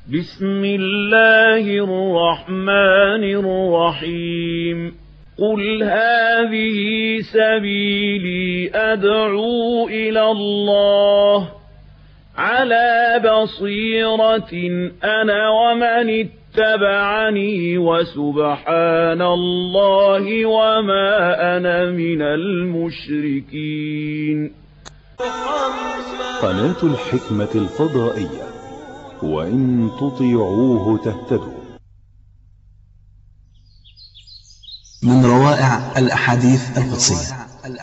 بسم الله الرحمن الرحيم قل هذه سبيلي أدعو إلى الله على بصيرة أنا ومن اتبعني وسبحان الله وما أنا من المشركين. قناة الحكمة الفضائية، وإن تطيعوه تهتدوا. من روائع الأحاديث القدسية.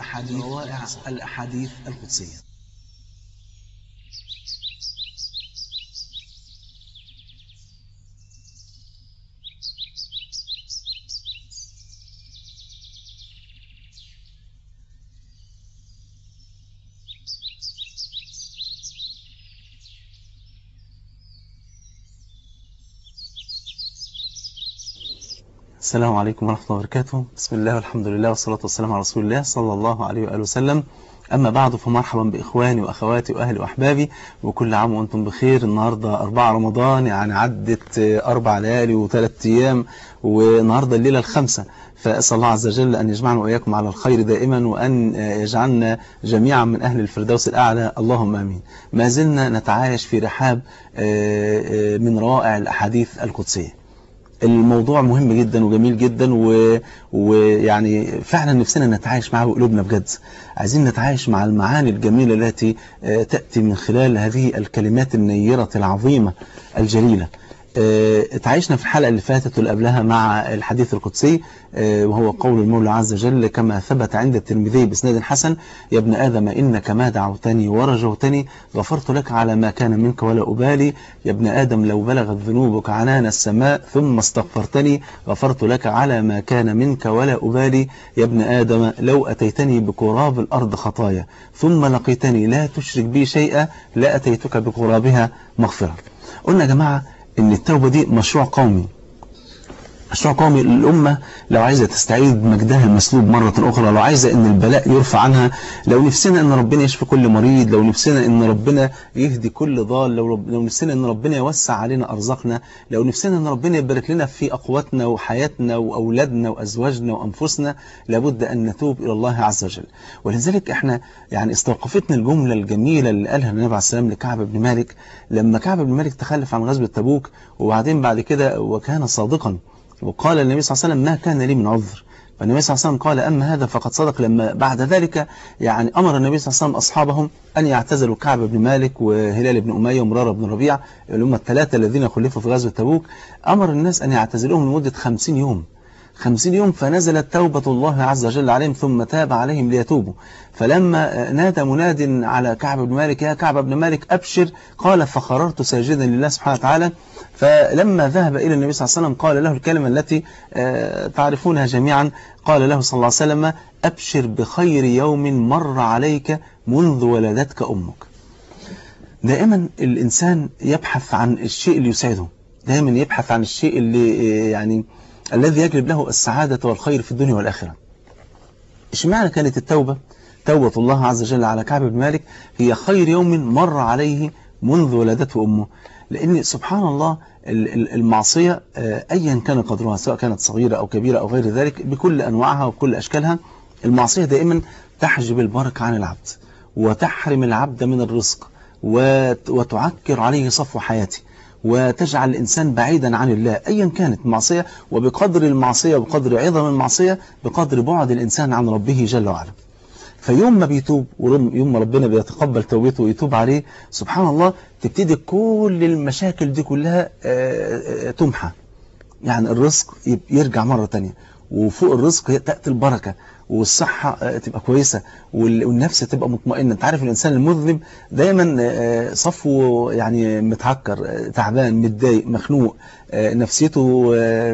السلام عليكم ورحمة الله وبركاته. بسم الله والحمد لله والصلاة والسلام على رسول الله صلى الله عليه وآله وسلم. أما بعد، فمرحبا بإخواني وأخواتي وأهلي وأحبابي، وكل عام وأنتم بخير. النهاردة 4 رمضان، يعني عدت 4 ليالي و3 أيام، والنهاردة الليلة الخامسة. فأسأل الله عز وجل أن يجمعنا وإياكم على الخير دائما، وأن يجعلنا جميعا من أهل الفردوس الأعلى، اللهم آمين. ما زلنا نتعايش في رحاب من روائع الأحاديث القدسية. الموضوع مهم جدا وجميل جدا، ويعني فعلا نفسنا نتعايش معه بقلوبنا بجد. عايزين نتعايش مع المعاني الجميلة التي تأتي من خلال هذه الكلمات النيرة العظيمة الجليلة. اتعايشنا في الحلقة اللي فاتت واللي قبلها مع الحديث القدسي، وهو قول المولى عز وجل كما ثبت عند الترمذي بإسناد حسن: يا ابن آدم إنك ما دعوتني ورجوتني غفرت لك على ما كان منك ولا أبالي. يا ابن آدم لو بلغت ذنوبك عنان السماء ثم استغفرتني غفرت لك على ما كان منك ولا أبالي. يا ابن آدم لو أتيتني بقراب الأرض خطايا ثم لقيتني لا تشرك بي شيئا لأتيتك بقرابها مغفرة. قلنا يا جماعة إن التوبة دي مشروع قومي، مشروع قومي للأمة لو عايزة تستعيد مجدها المسلوب مرة أخرى، لو عايزة إن البلاء يرفع عنها، لو نفسنا إن ربنا يشفي كل مريض، لو نفسنا إن ربنا يهدي كل ضال، لو نفسنا إن ربنا يوسع علينا أرزاقنا، لو نفسنا إن ربنا يبارك لنا في أقواتنا وحياتنا وأولادنا وأزواجنا وأنفسنا، لابد أن نتوب إلى الله عز وجل. ولذلك إحنا يعني استوقفتنا الجملة الجميلة اللي قالها النبي عليه السلام لكعب بن مالك، لما كعب بن مالك تخلف عن غزوة تبوك، وبعدين بعد كده وكان صادقا، وقال النبي صلى الله عليه وسلم: ما كان لي من عذر. فالنبي صلى الله عليه وسلم قال: أما هذا فقد صدق. لما بعد ذلك يعني أمر النبي صلى الله عليه وسلم أصحابهم أن يعتزلوا كعب بن مالك وهلال بن أمية ومرارة بن ربيع، اللي هم الثلاثة الذين خلفوا في غزوة تبوك. أمر الناس أن يعتزلوهم لمدة 50 يوم. 50 يوم، فنزلت توبة الله عز وجل عليهم ثم تاب عليهم ليتوبوا. فلما نادى مناد على كعب بن مالك: يا كعب بن مالك أبشر، قال: فخررت ساجدا لله سبحانه وتعالى. فلما ذهب إلى النبي صلى الله عليه وسلم قال له الكلمة التي تعرفونها جميعا، قال له صلى الله عليه وسلم: أبشر بخير يوم مر عليك منذ ولدتك أمك. دائما الإنسان يبحث عن الشيء اللي يسعده، دائما يبحث عن الشيء اللي يعني الذي يجلب له السعادة والخير في الدنيا والآخرة. اشمعنى كانت التوبة، توبة الله عز وجل على كعب بن مالك، هي خير يوم مر عليه منذ ولدته أمه؟ لأن سبحان الله المعصية أيا كان قدرها، سواء كانت صغيرة أو كبيرة أو غير ذلك، بكل أنواعها وكل أشكالها، المعصية دائما تحجب البركة عن العبد، وتحرم العبد من الرزق، وتعكر عليه صفو حياته، وتجعل الإنسان بعيدا عن الله أيا كانت المعصية. وبقدر المعصية وبقدر عظم المعصية بقدر بعد الإنسان عن ربه جل وعلا. فيوم ما بيتوب، ويوم ما ربنا بيتقبل توبته ويتوب عليه، سبحان الله تبتدي كل المشاكل دي كلها تمحى. يعني الرزق يرجع مرة تانية، وفوق الرزق تأتي البركة، والصحة تبقى كويسة، والنفس تبقى مطمئنة. انت عارف الإنسان المذنب دايما صفوه يعني متعكر، تعبان، متضايق، مخنوق، نفسيته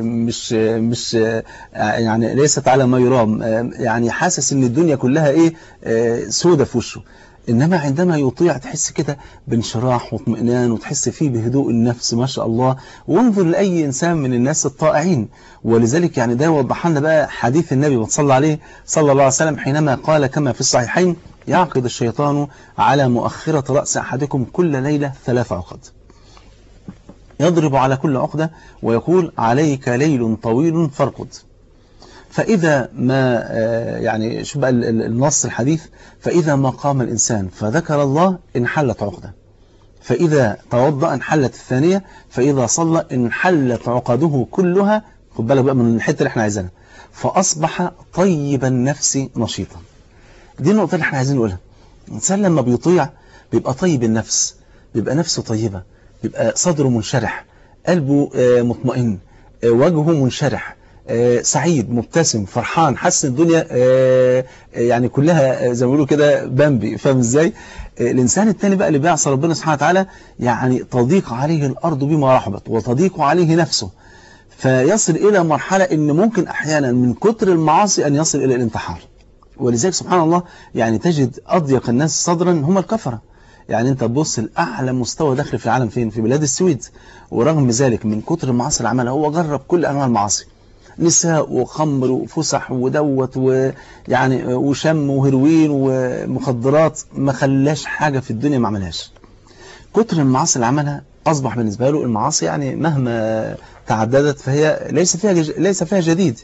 مش يعني ليست على ما يرام، يعني حاسس ان الدنيا كلها ايه، سودة في وشه. إنما عندما يطيع تحس كده بانشراح واطمئنان، وتحس فيه بهدوء النفس ما شاء الله. وانظر لأي إنسان من الناس الطائعين. ولذلك يعني ده يوضح لنا بقى حديث النبي وتصلى عليه صلى الله عليه وسلم حينما قال كما في الصحيحين: يعقد الشيطان على مؤخرة رأس أحدكم كل ليلة 3 عقد. يضرب على كل عقدة ويقول عليك ليل طويل فارقد. فإذا ما يعني شو بقى النص الحديث، فإذا ما قام الإنسان فذكر الله انحلت عقدة، فإذا توضأ انحلت الثانية، فإذا صلى انحلت عقده كلها. خد بالك بقى من الحتة اللي احنا عايزينها، فأصبح طيب النفس نشيطا. دي النقطة اللي احنا عايزين نقولها. الإنسان لما بيطيع بيبقى طيب النفس، بيبقى نفسه طيبة، بيبقى صدره منشرح، قلبه مطمئن، وجهه منشرح، سعيد مبتسم فرحان، حاسس الدنيا يعني كلها زي ما بيقولوا كده بامبي. فاهم ازاي؟ الإنسان التاني بقى اللي بيعصى ربنا سبحانه وتعالى يعني تضيق عليه الأرض بما رحبت وتضيق عليه نفسه، فيصل إلى مرحلة إن ممكن أحيانا من كتر المعاصي أن يصل إلى الانتحار. ولذلك سبحان الله يعني تجد أضيق الناس صدرا هم الكفرة. يعني أنت تبص لأعلى مستوى دخل في العالم فين؟ في بلاد السويد. ورغم ذلك من كتر المعاصي اللي عملها هو جرب كل أنواع المعاصي، نساء وخمر وفسح ودوت ويعني وشم وهيروين ومخدرات، ما خلاش حاجة في الدنيا ما عملهاش. كتر المعاصي اللي عملها أصبح بالنسبة له المعاصي يعني مهما تعددت فهي ليس فيها جديد.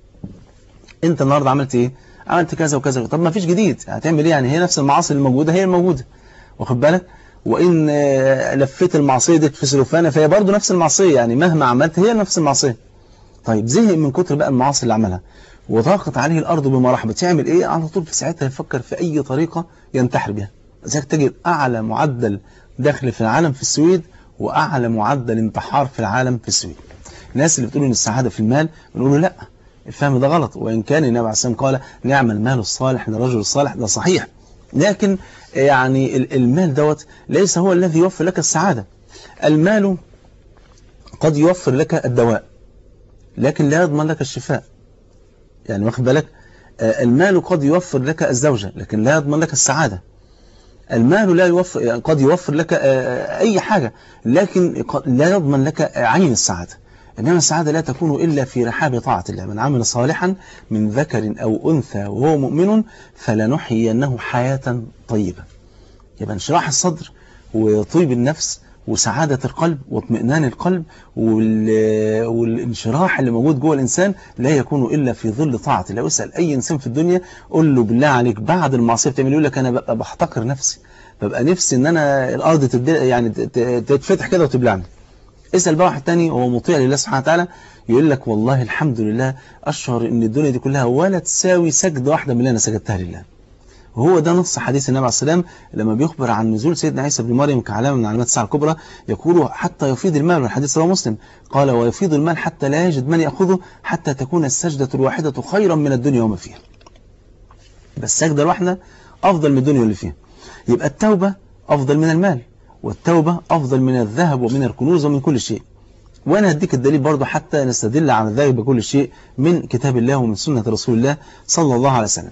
أنت النهاردة عملت إيه؟ عملت كذا وكذا، طب ما فيش جديد، هتعمل إيه يعني؟ هي نفس المعاصي الموجودة هي الموجودة، واخد بالك؟ وإن لفيت المعصية دي في سلوفانة فهي برضه نفس المعصية، يعني مهما عملت هي نفس المعصية. طيب زهق من كتر بقى المعاصي اللي عملها وضاقت عليه الأرض بما رحبت، يعمل إيه؟ على طول في ساعتها يفكر في أي طريقة ينتحر بها. لذلك تجد أعلى معدل دخل في العالم في السويد وأعلى معدل انتحار في العالم في السويد. الناس اللي بتقول إن السعادة في المال بنقول له لا، الفهم ده غلط. وإن كان النبي عليه الصلاة والسلام قال نعم المال الصالح للرجل الصالح، ده صحيح، لكن يعني المال دوت ليس هو الذي يوفر لك السعادة. المال قد يوفر لك الدواء لكن لا يضمن لك الشفاء، يعني واخد بالك؟ المال قد يوفر لك الزوجة لكن لا يضمن لك السعادة. المال لا يوفر، يعني قد يوفر لك أي حاجة لكن لا يضمن لك عين السعادة. إنما السعادة لا تكون إلا في رحاب طاعة الله. من عمل صالحا من ذكر أو أنثى وهو مؤمن فلنحيينه حياة طيبة. يبقى انشراح الصدر وطيب النفس وسعادة القلب واطمئنان القلب والانشراح اللي موجود جوه الإنسان لا يكون إلا في ظل طاعة الله. اسأل أي إنسان في الدنيا قل له بالله عليك بعد المعصية بتعمل، يقول لك أنا ببقى بحتقر نفسي، ببقى نفسي إن أنا الأرض يعني تتفتح كده وتبلعني. اسأل بقى واحد تاني هو مطيع لله سبحانه وتعالى يقول لك والله الحمد لله أشعر إن الدنيا دي كلها ولا تساوي سجدة واحدة من اللي أنا سجدتها لله. وهو ده نص حديث النبي عليه السلام لما بيخبر عن نزول سيدنا عيسى بن مريم كعلامة من علامات الساعة الكبرى، يقول حتى يفيض المال، والحديث رواه مسلم، قال ويفيض المال حتى لا يجد من يأخذه حتى تكون السجدة الواحدة خيرا من الدنيا وما فيها. بس السجدة الواحدة أفضل من الدنيا اللي فيها. يبقى التوبة أفضل من المال، والتوبة أفضل من الذهب ومن الكنوز ومن كل شيء. وأنا هديك الدليل برضو حتى نستدل على ذلك بكل شيء من كتاب الله ومن سنة رسول الله صلى الله عليه وسلم.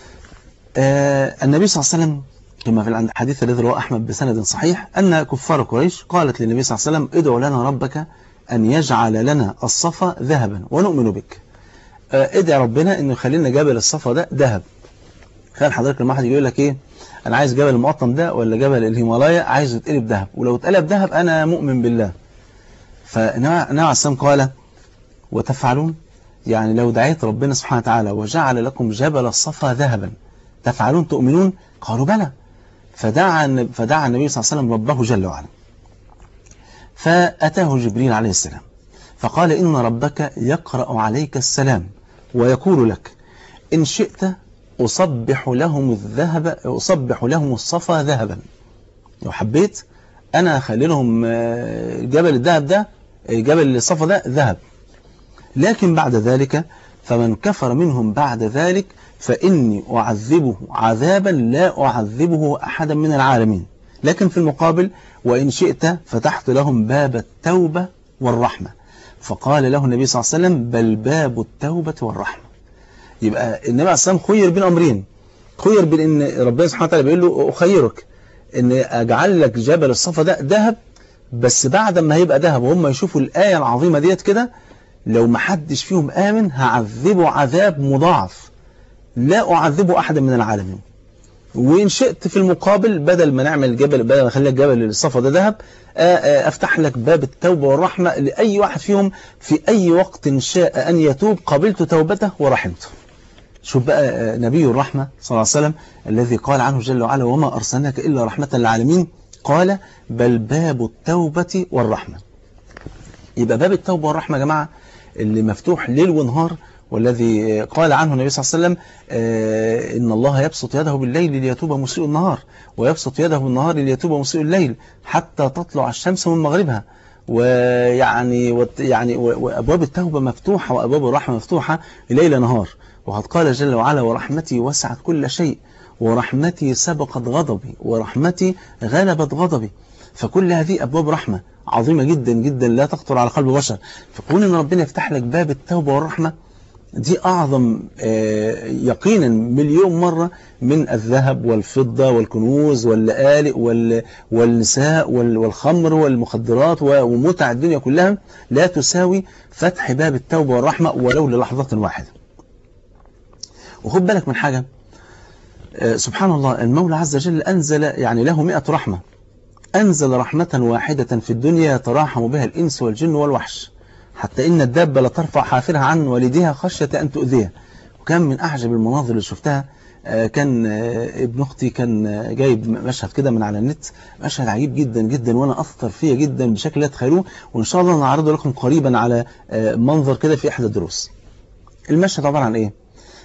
النبي صلى الله عليه وسلم كما في الحديث الذي رواه أحمد بسند صحيح أن كفار قريش قالت للنبي صلى الله عليه وسلم ادعو لنا ربك أن يجعل لنا الصفا ذهبا ونؤمن بك. ادعي ربنا أنه يخلينا جبل الصفا ده ذهب. خلال حضرتك لما حد يقول لك إيه أنا عايز جبل المقطم ده ولا جبل الهيمالايا عايز يتقلب ذهب، ولو اتقلب ذهب أنا مؤمن بالله. فالنبي عليه السلام قال وتفعلون، يعني لو دعيت ربنا سبحانه وتعالى وجعل لكم جبل الصفا ذهبا تفعلون تؤمنون؟ قالوا بلى. فدعا النبي صلى الله عليه وسلم ربه جل وعلا، فأتاه جبريل عليه السلام فقال إن ربك يقرأ عليك السلام ويقول لك إن شئت أصبح لهم الصفا ذهبا، لو حبيت أنا أخلي لهم جبل الذهب ده جبل الصفا ده ذهب، لكن بعد ذلك فمن كفر منهم بعد ذلك فإني أعذبه عذابا لا أعذبه أحدا من العالمين، لكن في المقابل وإن شئت فتحت لهم باب التوبة والرحمة. فقال له النبي صلى الله عليه وسلم بل باب التوبة والرحمة. يبقى النبي عليه الصلاة والسلام خير بين أمرين، خير بين إن ربنا سبحانه وتعالى بيقول له أخيرك إن أجعل لك جبل الصفا ده ذهب، بس بعد ما هيبقى ذهب وهم يشوفوا الآية العظيمة ديت كده لو ما حدش فيهم آمن هعذبه عذاب مضاعف لا أعذبه أحدا من العالمين. وإن شئت في المقابل بدل ما نعمل جبل، بدل ما نخلي الجبل الصفا ده ذهب، أفتح لك باب التوبة والرحمة لأي واحد فيهم في أي وقت شاء أن يتوب قبلت توبته ورحمته. شوف بقى نبي الرحمة صلى الله عليه وسلم الذي قال عنه جل وعلا وما أرسلناك إلا رحمة للعالمين، قال بل باب التوبة والرحمة. يبقى باب التوبة والرحمة يا جماعة اللي مفتوح ليل ونهار، والذي قال عنه النبي صلى الله عليه وسلم إن الله يبسط يده بالليل ليتوب مسيء النهار، ويبسط يده بالنهار ليتوب مسيء الليل حتى تطلع الشمس من مغربها. وأبواب التوبة مفتوحة وأبواب الرحمة مفتوحة ليل نهار. وقد قال جل وعلا ورحمتي وسعت كل شيء ورحمتي سبقت غضبي ورحمتي غلبت غضبي. فكل هذه أبواب رحمة عظيمة جدا جدا لا تخطر على قلب بشر. فكون أن ربنا يفتح لك باب التوبة والرحمة دي أعظم يقينا مليون مرة من الذهب والفضة والكنوز واللآلئ والنساء والخمر والمخدرات ومتع الدنيا كلها لا تساوي فتح باب التوبة والرحمة ولو للحظة واحدة. وخد بالك من حاجة، سبحان الله المولى عز وجل أنزل يعني له 100 رحمة، أنزل رحمة واحدة في الدنيا يتراحم بها الإنس والجن والوحش، حتى إن الدابة لترفع حافرها عن والدها خشية أن تؤذيه. وكان من أعجب المناظر اللي شفتها، كان ابن أختي كان جايب مشهد كده من على النت، مشهد عجيب جدا جدا وأنا أثر فيه جدا بشكل لا تتخيلوه، وإن شاء الله نعرضه لكم قريبا على منظر كده في إحدى الدروس. المشهد عبارة عن إيه؟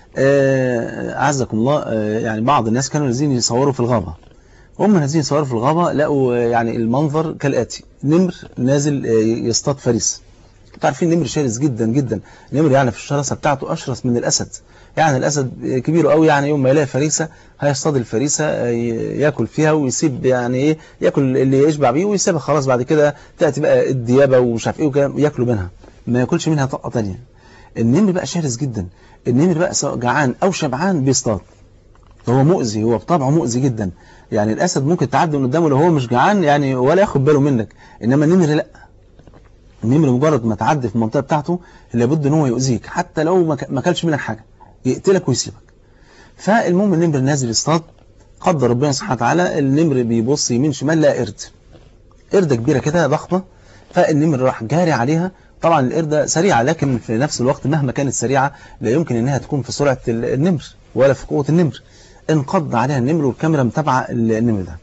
أعزكم الله، يعني بعض الناس كانوا نازلين يصوروا في الغابة، هم نازلين يصوروا في الغابة لقوا يعني المنظر كالآتي: نمر نازل يصطاد فريسة. انتوا عارفين النمر شرس جدا جدا، النمر يعني في الشراسة بتاعته أشرس من الأسد، يعني الأسد كبير قوي، يعني يوم ما يلاقي فريسة هيصطاد الفريسة ياكل فيها ويسيب يعني ايه، ياكل اللي يشبع بيه ويسيبها خلاص، بعد كده تأتي بقى الديابة ومش عارف ايه وياكلوا منها، ما ياكلش منها طاقة تانية. النمر بقى شرس جدا، النمر بقى سواء جعان أو شبعان بيصطاد، هو مؤذي، هو بطبعه مؤذي جدا. يعني الأسد ممكن تعدي من قدامه لو هو مش جعان يعني ولا ياخد باله منك، إنما النمر لا، النمر مجرد ما تعدي في المنطقة بتاعته لابد ان هو يؤذيك، حتى لو ما كلش منك حاجة يقتلك ويسيبك. فالمهم النمر نازل يصطاد، قدر ربنا سبحانه وتعالى النمر بيبص يمين شمال لقى قردة كبيرة كده ضخمة، فالنمر راح جاري عليها. طبعا القردة سريعة، لكن في نفس الوقت مهما كانت سريعة لا يمكن انها تكون في سرعة النمر ولا في قوة النمر. انقض عليها النمر والكاميرا متابعة النمر ده،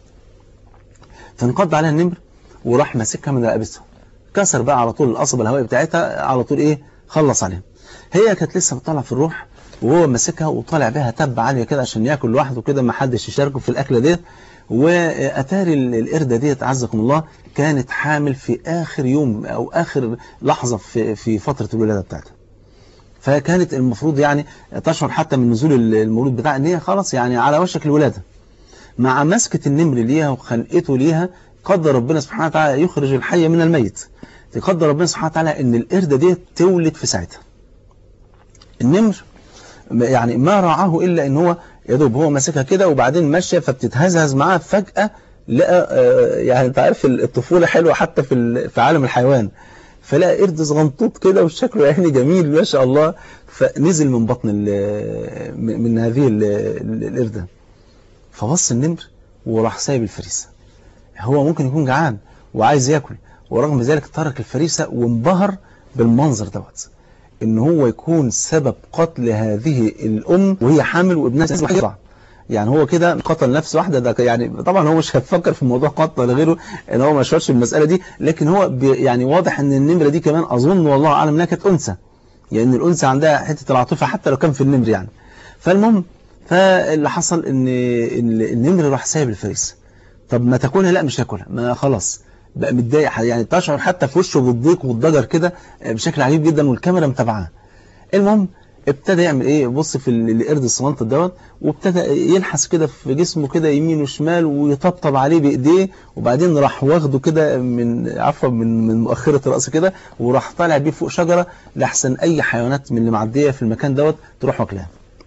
فانقض عليها النمر وراح ماسكها من رقبتها، كسر بقى على طول القصبة الهوائية بتاعتها، على طول ايه خلص عليها. هي كانت لسه بتطلع في الروح وهو ماسكها وطالع بها تبة عالية كده عشان ياكل لوحده كده، ما حدش يشاركه في الأكلة ديت. وأتاري القردة ديت أعزكم الله كانت حامل في آخر يوم أو آخر لحظة في فترة الولادة بتاعتها، فكانت المفروض يعني تشعر حتى من نزول المولود بتاعها ان هي خلاص يعني على وشك الولادة. مع مسكة النمر ليها وخنقته ليها قدر ربنا سبحانه وتعالى يخرج الحي من الميت، قدر ربنا سبحانه وتعالى ان القردة دي تولد في ساعتها. النمر يعني ما رعاه الا ان هو يدوب هو ماسكها كده وبعدين ماشيه فبتتهزهز معاه، فجأة لقى يعني انت عارف الطفولة حلوة حتى في عالم الحيوان، فلقى قرد صغنطوط كده وشكله يعني جميل ما شاء الله، فنزل من بطن من هذه القردة، فبص النمر وراح سايب الفريسة. هو ممكن يكون جعان وعايز ياكل، ورغم ذلك ترك الفريسة وانبهر بالمنظر دوت، ان هو يكون سبب قتل هذه الام وهي حامل وابنها يطلع. يعني هو كده قتل نفس واحدة، ده يعني طبعا هو مش هيفكر في موضوع قتل ولا غيره، ان هو ما شارش بالمسألة دي، لكن هو يعني واضح ان النمرة دي كمان اظن والله اعلم انها كانت انثى، يعني الانثى عندها حتة العاطفة حتى لو كان في النمر يعني. فالمهم فاللي حصل ان النمر راح سايب الفريسة. طب ما تاكلها؟ لا مش هاكلها، ما خلاص بقى متضايق، يعني تشعر حتى في وشه بالضيق والضجر كده بشكل عجيب جدا والكاميرا متابعاه. المهم ابتدى يعمل ايه، بص في القرد الصغنطط دوت، وابتدى يلحس كده في جسمه كده يمين وشمال ويطبطب عليه بايديه، وبعدين راح واخده كده من مؤخرة الرأس كده وراح طالع بيه فوق شجرة لحسن اي حيوانات من اللي معديه في المكان دوت تروح واكلها.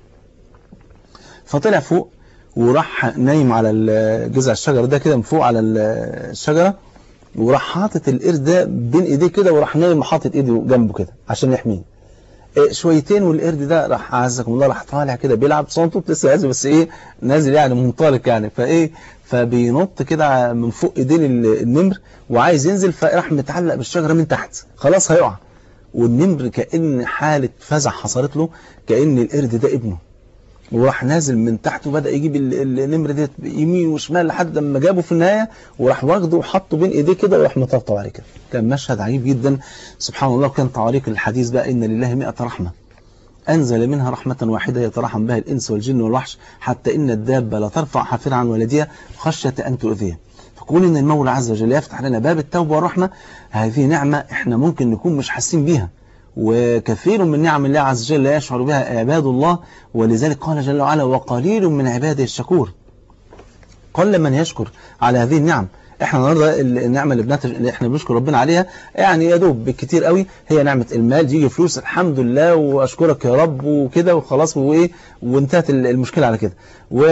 فطلع فوق وراح نايم على جذع الشجرة ده كده من فوق على الشجرة، وراح حاطط القرد ده بين ايديه كده وراح نايم وحاطط ايده جنبه كده عشان يحميه. شويتين والقرد ده راح عزكم الله راح طالع كده بيلعب صنطوط لسه نازل، بس ايه نازل يعني منطلق يعني، فايه فبينط كده من فوق ايدين النمر وعايز ينزل، فراح متعلق بالشجره من تحت خلاص هيقع. والنمر كأن حالة فزع حصلت له، كأن القرد ده ابنه، وراح نازل من تحت وبدأ يجيب النمر ديت يمين وشمال لحد ما جابه في النهاية، وراح واخده وحطه بين ايديه كده وراح مطبطب عليه كده. كان مشهد عجيب جدا سبحان الله. وكان تعليق الحديث بقى إن لله 100 رحمة أنزل منها رحمة واحدة يترحم بها الإنس والجن والوحش، حتى إن الدابة لا ترفع حافرها عن ولدها خشية أن تؤذيه. فكون إن المولى عز وجل يفتح لنا باب التوبة والرحمة، هذه نعمة إحنا ممكن نكون مش حاسين بيها، وكثير من نعم الله عز وجل لا يشعر بها عباد الله. ولذلك قال جل وعلا وقليل من عباده الشكور. قل من يشكر على هذه النعم. احنا النهارده النعمه اللي احنا بنشكر ربنا عليها يعني يا دوب بالكتير قوي هي نعمه المال، يجي فلوس الحمد لله واشكرك يا رب وكده وخلاص وايه وانتهت المشكله على كده.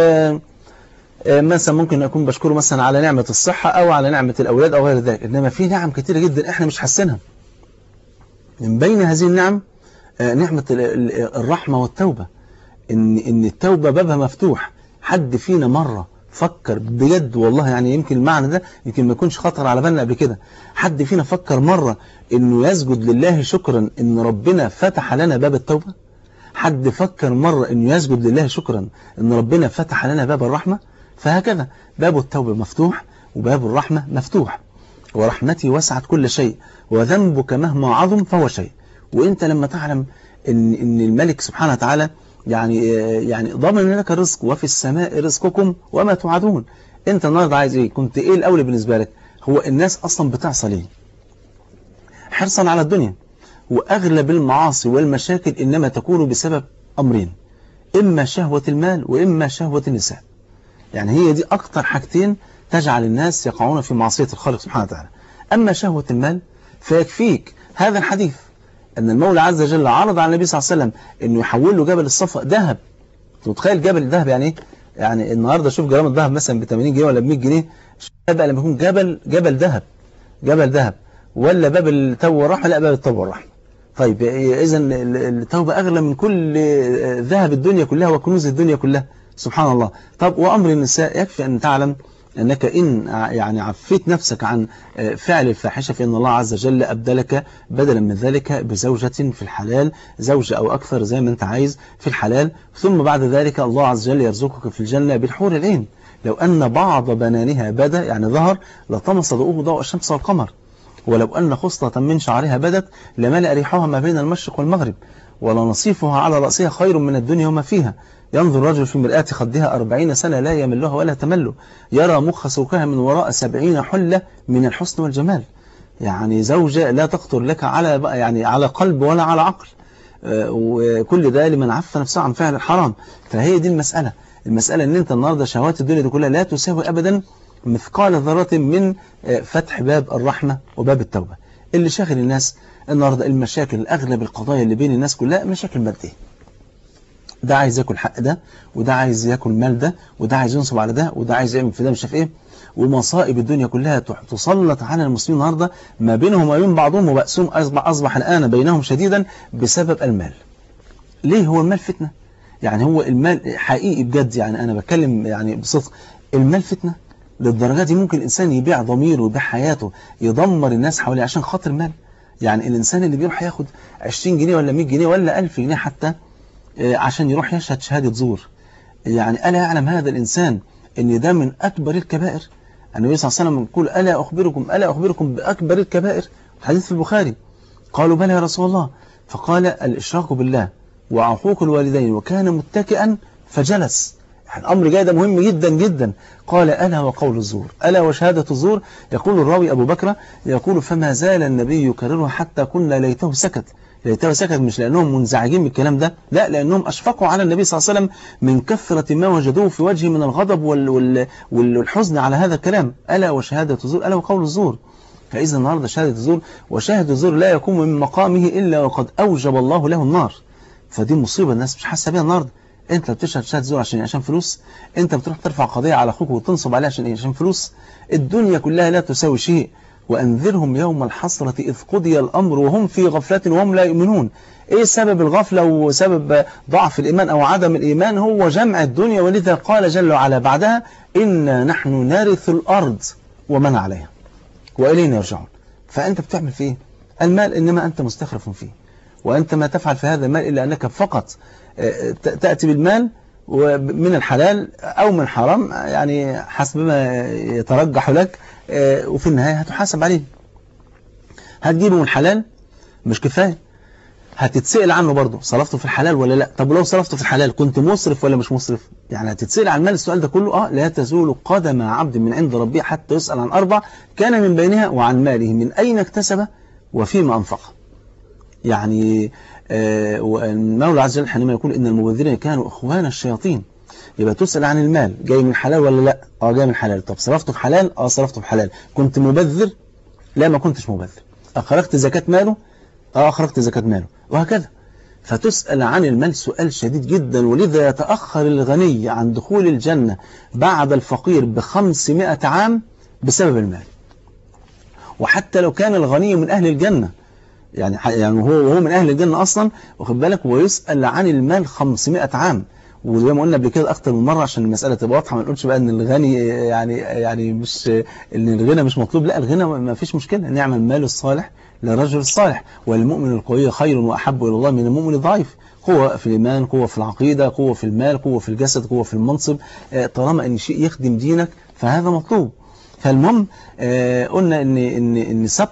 مثلا ممكن اكون بشكره مثلا على نعمه الصحه او على نعمه الاولاد او غير ذلك، انما في نعم كتيره جدا احنا مش حاسينها. من بين هذه النعم نعمه الرحمه والتوبه، ان التوبه بابها مفتوح. حد فينا مره فكر بجد والله يعني يمكن المعنى ده يمكن ما يكونش خطر على بالنا قبل كده، حد فينا فكر مرة انه يسجد لله شكرا ان ربنا فتح لنا باب التوبة؟ حد فكر مرة انه يسجد لله شكرا ان ربنا فتح لنا باب الرحمة؟ فهكذا باب التوبة مفتوح وباب الرحمة مفتوح. ورحمتي وسعت كل شيء وذنبك مهما عظم فهو شيء. وانت لما تعلم ان الملك سبحانه وتعالى يعني ضمن لك الرزق وفي السماء رزقكم وما توعدون. انت النهارده عايز ايه؟ كنت ايه الاولى بالنسبه لك؟ هو الناس اصلا بتعصى ليه؟ حرصا على الدنيا. واغلب المعاصي والمشاكل انما تكون بسبب امرين، اما شهوه المال واما شهوه النساء. يعني هي دي اكتر حاجتين تجعل الناس يقعون في معصيه الخالق سبحانه وتعالى. اما شهوه المال فيكفيك هذا الحديث أن المولى عز وجل عرض على النبي صلى الله عليه وسلم أنه يحول له جبل الصفا ذهب. تتخيل جبل الذهب يعني إيه؟ يعني النهاردة شوف جرام الذهب مثلا ب 80 جنيه ولا ب 100 جنيه، بقى لما يكون جبل ذهب. ولا باب التوبة والرحمة؟ لا باب التوبة والرحمة. طيب إذا التوبة أغلى من كل ذهب الدنيا كلها وكنوز الدنيا كلها سبحان الله. طب وأمر النساء يكفي أن تعلم أنك إن يعني عفيت نفسك عن فعل الفاحشة فإن الله عز وجل أبدلك بدلا من ذلك بزوجة في الحلال، زوجة أو أكثر زي ما أنت عايز في الحلال. ثم بعد ذلك الله عز وجل يرزقك في الجنة بالحور العين. لو أن بعض بنانها بدا يعني ظهر لطمس ضوءه ضوء الشمس والقمر، ولو أن خصلة من شعرها بدت لملأ ريحها ما بين المشرق والمغرب، ولنصيفها على رأسها خير من الدنيا وما فيها. ينظر الرجل في مرآة خدها 40 سنة لا يملها ولا تمل، يرى مخ سوقها من وراء 70 حلة من الحسن والجمال. يعني زوجة لا تخطر لك على قلب ولا على عقل، وكل ده لمن عف نفسه عن فعل الحرام. فهي دي المسألة ان انت النهاردة شهوات الدنيا دي كلها لا تساوي ابدا مثقال ذرة من فتح باب الرحمة وباب التوبة. اللي شاغل الناس النهاردة المشاكل، اغلب القضايا اللي بين الناس كلها مشاكل مادية. ده عايز ياكل حق ده، وده عايز ياكل مال ده، وده عايز ينصب على ده، وده عايز يعمل في ده مش عارف ايه. ومصائب الدنيا كلها تسلط على المسلمين النهارده ما بينهم وما بين بعضهم، وبأسهم اصبح الآن بينهم شديدا بسبب المال. ليه؟ هو المال فتنة. يعني هو المال حقيقي بجد، يعني انا بتكلم يعني بصدق، المال فتنة للدرجة دي. ممكن الانسان يبيع ضميره ويبيع حياته، يدمر الناس حواليه عشان خاطر مال. يعني الانسان اللي بيروح ياخد 20 جنيه ولا 100 جنيه ولا 1000 جنيه حتى عشان يروح يشهد شهادة زور، يعني ألا يعلم هذا الإنسان أن ده من أكبر الكبائر؟ النبي صلى الله عليه وسلم يقول ألا أخبركم بأكبر الكبائر؟ الحديث في البخاري. قالوا بلى يا رسول الله. فقال الإشراك بالله وعقوق الوالدين، وكان متكئا فجلس. الأمر جاي ده مهم جدا جدا. قال ألا وقول الزور، ألا وشهادة الزور. يقول الراوي أبو بكر يقول فما زال النبي يكررها حتى كنا ليته سكت. ليته سكت مش لأنهم منزعجين من الكلام ده، لا، لأنهم أشفقوا على النبي صلى الله عليه وسلم من كثرة ما وجدوه في وجهه من الغضب والحزن على هذا الكلام. ألا وشهادة الزور، ألا وقول الزور. فإذا النهاردة شهادة الزور وشاهد الزور لا يقوم من مقامه إلا وقد أوجب الله له النار. فدي مصيبة الناس مش حاسة بيها النهاردة. انت بتشهد شهادة زور عشان فلوس؟ انت بتروح ترفع قضية على اخوك وتنصب عليه عشان ايه؟ عشان فلوس؟ الدنيا كلها لا تساوي شيء. وأنذرهم يوم الحسرة إذ قضي الأمر وهم في غفلة وهم لا يؤمنون. إيه سبب الغفلة وسبب ضعف الإيمان أو عدم الإيمان؟ هو جمع الدنيا، ولذا قال جل وعلا بعدها إنا نحن نرث الأرض ومن عليها وإلينا يرجعون. فأنت بتعمل فيه المال إنما أنت مستخرف فيه، وأنت ما تفعل في هذا المال إلا أنك فقط تأتي بالمال من الحلال أو من حرام، يعني حسب ما يترجح لك، وفي النهاية هتحاسب عليه. هتجيبه من الحلال مش كفاية، هتتسأل عنه برضه، صرفته في الحلال ولا لا؟ طب لو صرفته في الحلال كنت مسرف ولا مش مسرف؟ يعني هتتسأل عن المال. السؤال ده كله لا تزول قدم عبد من عند ربه حتى يسأل عن 4 كان من بينها وعن ماله من أين اكتسبه وفيما أنفقه. يعني المولى عز وجل حينما يقول إن المبذرين كانوا إخوان الشياطين، يبقى تسأل عن المال جاي من الحلال ولا لا؟ جاي من الحلال. طب صرفته في حلال؟ صرفته في حلال. كنت مبذر؟ لا ما كنتش مبذر. أخرجت زكاة ماله؟ أخرجت زكاة ماله، وهكذا. فتسأل عن المال سؤال شديد جدا، ولذا يتأخر الغني عن دخول الجنة بعد الفقير ب500 عام بسبب المال. وحتى لو كان الغني من أهل الجنة، يعني هو من أهل الجنة أصلا، واخد بالك، ويسأل عن المال 500 عام. وزي ما قلنا قبل كده أكتر من مرة عشان المسألة تبقى واضحة، ما نقولش بقى إن الغني يعني مش إن الغنى مش مطلوب، لا الغنى ما فيش مشكلة، نعم المال الصالح للرجل الصالح، والمؤمن القوي خير وأحب إلى الله من المؤمن الضعيف. قوة في الإيمان، قوة في العقيدة، قوة في المال، قوة في الجسد، قوة في المنصب، طالما إن شيء يخدم دينك فهذا مطلوب. فالمهم قلنا إن سبق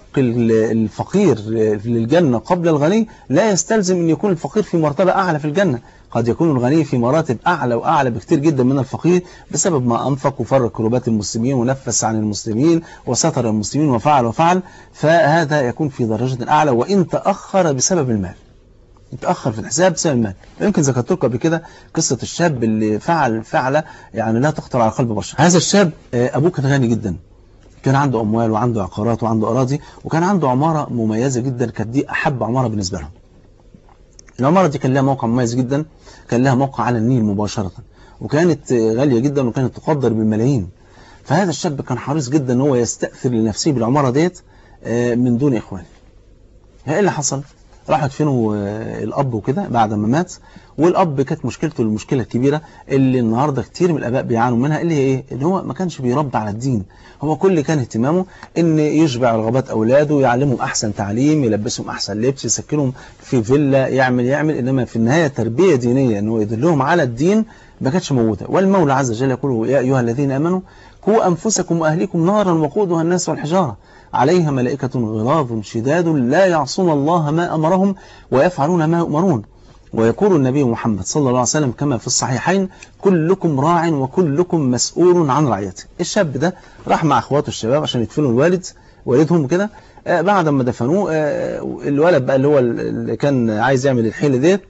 الفقير للجنة قبل الغني لا يستلزم أن يكون الفقير في مرتبة أعلى في الجنة. قد يكون الغني في مراتب أعلى وأعلى بكتير جدا من الفقير بسبب ما أنفق وفرق كربات المسلمين ونفس عن المسلمين وستر المسلمين وفعل، فهذا يكون في درجة أعلى وإن تأخر بسبب المال، يتأخر في الحساب بسبب المال. يمكن ذكرت لكم قبل كده قصة الشاب اللي فعل يعني لا تخطر على قلب بشر. هذا الشاب أبوه كان غني جدا، كان عنده أموال وعنده عقارات وعنده أراضي، وكان عنده عمارة مميزة جدا، كانت دي أحب عمارة بالنسبة لهم. العمارة دي كان لها موقع مميز جدا، كان لها موقع على النيل مباشرة، وكانت غالية جدا وكانت تقدر بالملايين. فهذا الشاب كان حريص جدا ان هو يستأثر لنفسه بالعمارة ديت من دون إخوانه. ايه اللي حصل؟ راح يدفنوا الأب وكده بعد ما مات، والأب كانت مشكلته المشكلة الكبيرة اللي النهاردة كتير من الآباء بيعانوا منها، اللي هي إيه؟ اللي هو ما كانش بيربى على الدين. هو كل كان اهتمامه إن يشبع رغبات أولاده، يعلمهم أحسن تعليم، يلبسهم أحسن لبس، يسكنهم في فيلا، يعمل إنما في النهاية تربية دينية إنه يدلهم على الدين ما كانتش موجودة. والمولى عز وجل يقول يا أيها الذين آمنوا قوا أنفسكم وأهليكم نارا وقودها الناس والحجارة عليها ملائكة غلاظ شداد لا يعصون الله ما أمرهم ويفعلون ما يؤمرون. ويقول النبي محمد صلى الله عليه وسلم كما في الصحيحين كلكم راع وكلكم مسؤول عن رعيته. الشاب ده راح مع أخواته الشباب عشان يدفنوا والدهم كده. بعد ما دفنوه الولد بقى اللي هو اللي كان عايز يعمل الحيلة ديت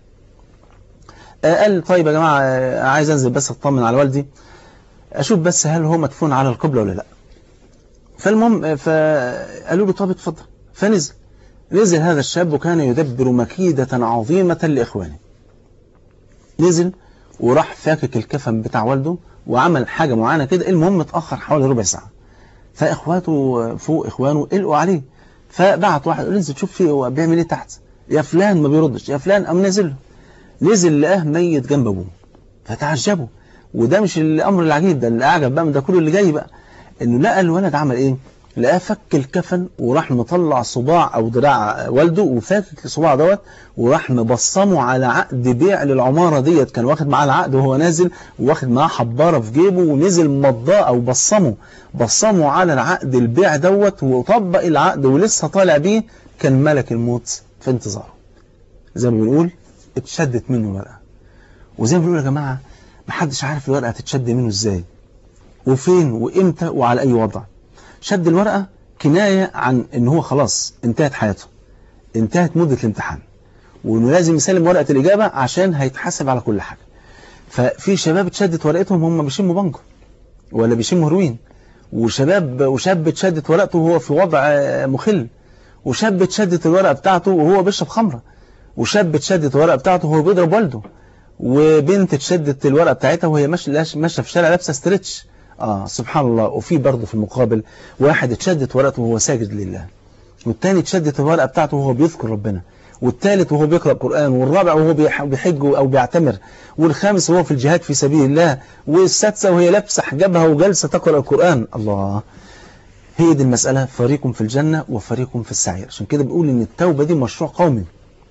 قال طيب يا جماعة عايز أنزل بس أطمن على والدي، أشوف بس هل هو مدفون على القبلة ولا لا. فالمهم فقالوا له طب اتفضل. نزل هذا الشاب وكان يدبر مكيدة عظيمة لإخوانه. نزل وراح فاكك الكفن بتاع والده وعمل حاجة معينة كده. المهم اتأخر حوالي ربع ساعة، فإخواته فوق إخوانه قلقوا عليه، فبعت واحد قال نزل شوف فيه هو بيعمل ايه تحت. يا فلان ما بيردش، يا فلان قام نزل لقاه ميت جنب أبوه، فتعجبوا. وده مش الأمر العجيب، ده اللي أعجب بقى من ده كله اللي جاي بقى، إنه لقى الولد عمل إيه؟ لقاه فك الكفن وراح مطلع صباع أو دراع والده وفاكك الصباع دوت وراح مبصمه على عقد بيع للعمارة ديت. كان واخد معاه العقد وهو نازل، واخد معاه حبارة في جيبه ونزل مضاه أو بصمه على العقد البيع دوت وطبق العقد ولسه طالع بيه. كان ملك الموت في انتظاره. زي ما بنقول اتشدت منه ورقة. وزي ما بنقول يا جماعة محدش عارف الورقة هتتشد منه ازاي وفين وامتى وعلى اي وضع. شد الورقة كناية عن ان هو خلاص انتهت حياته، انتهت مدة الامتحان، وانه لازم يسلم ورقة الإجابة عشان هيتحاسب على كل حاجة. ففي شباب اتشدت ورقتهم هم بيشموا بانجو ولا بيشموا هروين، وشاب اتشدت ورقته وهو في وضع مخل، وشاب اتشدت الورقة بتاعته وهو بيشرب خمرة، وشاب اتشدت الورقة بتاعته وهو بيضرب والده، وبنت اتشدت الورقة بتاعتها وهي ماشية في الشارع لابسة ستريتش. سبحان الله. وفي برضه في المقابل واحد اتشدت ورقته وهو ساجد لله، والتاني اتشدت الورقة بتاعته وهو بيذكر ربنا، والثالث وهو بيقرأ القرآن، والرابع وهو بيحج أو بيعتمر، والخامس وهو في الجهاد في سبيل الله، والسادسة وهي لابسة حجابها وجالسة تقرأ القرآن. الله، هي دي المسألة، فريق في الجنة وفريق في السعير. عشان كده بيقول إن التوبة دي مشروع قومي،